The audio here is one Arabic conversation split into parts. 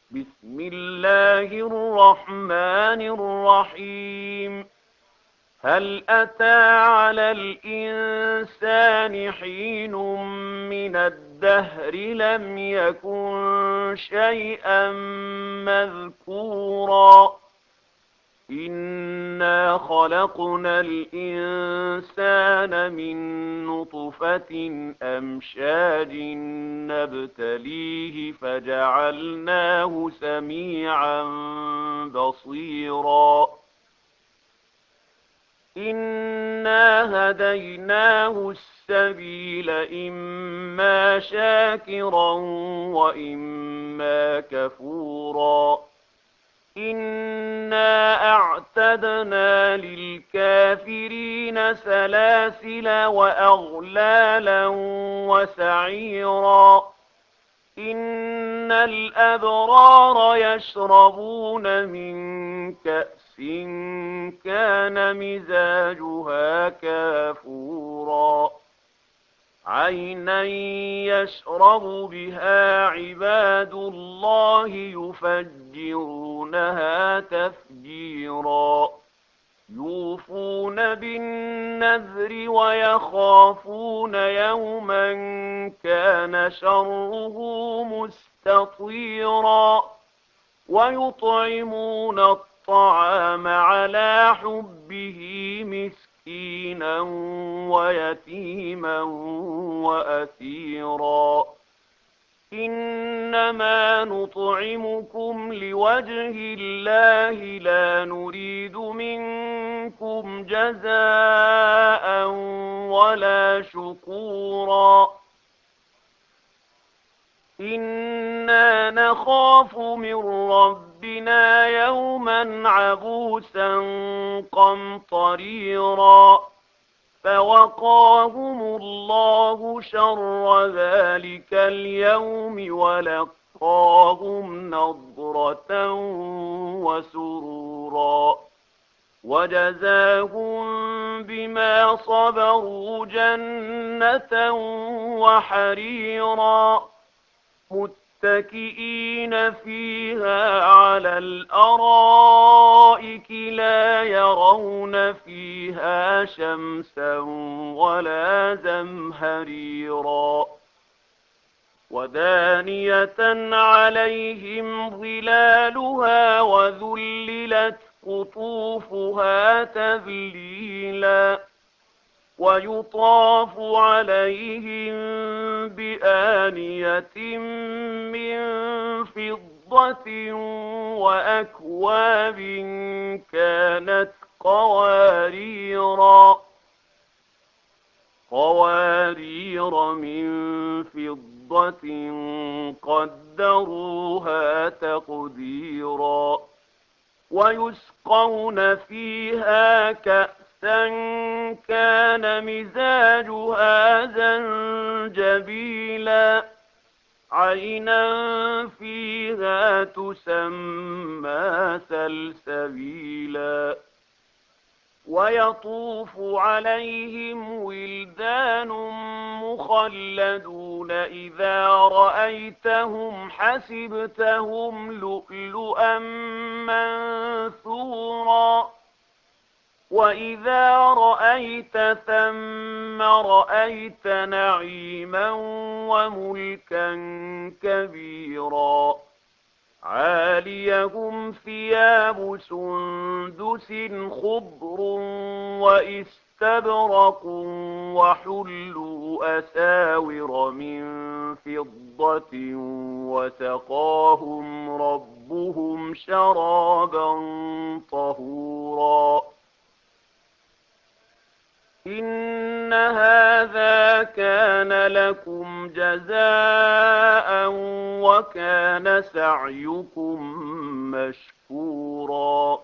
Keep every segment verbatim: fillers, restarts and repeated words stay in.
بسم الله الرحمن الرحيم. هل أتى على الإنسان حين من الدهر لم يكن شيئا مذكورا إنا خلقنا الإنسان من نطفة أمشاج نبتليه فجعلناه سميعا بصيرا إنا هديناه السبيل إما شاكرا وإما كفورا إنا أعتدنا للكافرين سلاسل وأغلالا وسعيرا إن الأبرار يشربون من كأس كان مزاجها كافورا عينا يشرب بها عباد الله يفجرونها تفجيرا يوفون بالنذر ويخافون يوما كان شره مستطيرا ويطعمون الطعام على حبه مسكينا ويتيما وأسيرا إنما نطعمكم لوجه الله لا نريد منكم جزاء ولا شكورا إنا نخاف من ربنا يوما عبوسا قمطريرا فوقاهم الله شر ذلك اليوم ولقاهم نضرة وسرورا وجزاهم بما صبروا جنة وحريرا متكئين فيها على الأرائك لا يرون فيها شمسا ولا زمهريرا ودانية عليهم ظلالها وذللت قطوفها تذليلا ويطاف عليهم بآنية من فضة وأكواب كانت قواريرا قوارير من فضة قدروها تقديرا ويسقون فيها كأسا كان مزاجها زنجبيلا عينا فيها تسمى سلسبيلا ويطوف عليهم ولدان مخلدون إذا رأيتهم حسبتهم لؤلؤا منثورا وإذا رأيت ثم رأيت نعيما وملكا كبيرا عاليهم ثياب سندس خضر وإستبرق وحلوا أساور من فضة وسقاهم ربهم شرابا طهورا إن هذا كان لكم جزاء وكان سعيكم مشكورا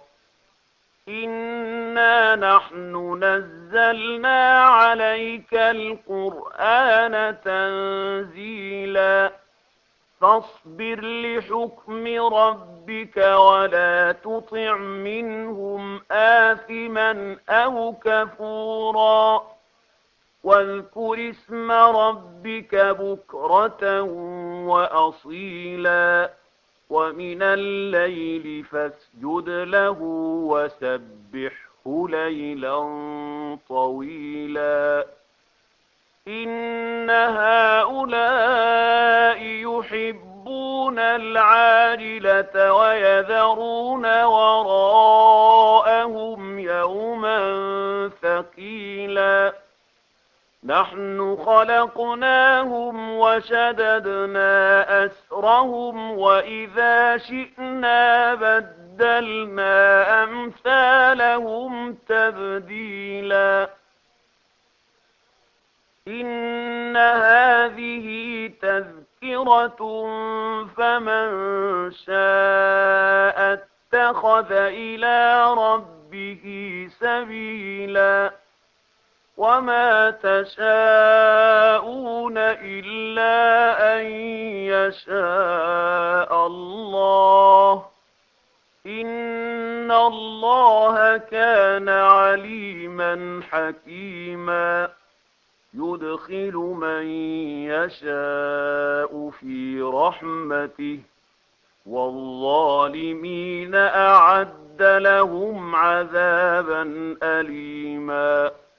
إنا نحن نزلنا عليك القرآن تنزيلا فاصبر لحكم ربك ولا تطع منهم آثما أو كفورا واذكر اسم ربك بكرة وأصيلا ومن الليل فاسجد له وسبحه ليلا طويلا إن هؤلاء يحبون العاجلة ويذرون وراءهم يوما ثقيلا نحن خلقناهم وشددنا أسرهم وإذا شئنا بدلنا أمثالهم تبديلا إن هذه تذكرة فمن شاء اتخذ إلى ربه سبيلا وما تشاءون إلا أن يشاء الله إن الله كان عليما حكيما يدخل من يشاء في رحمته والظالمين أعد لهم عذابا أليما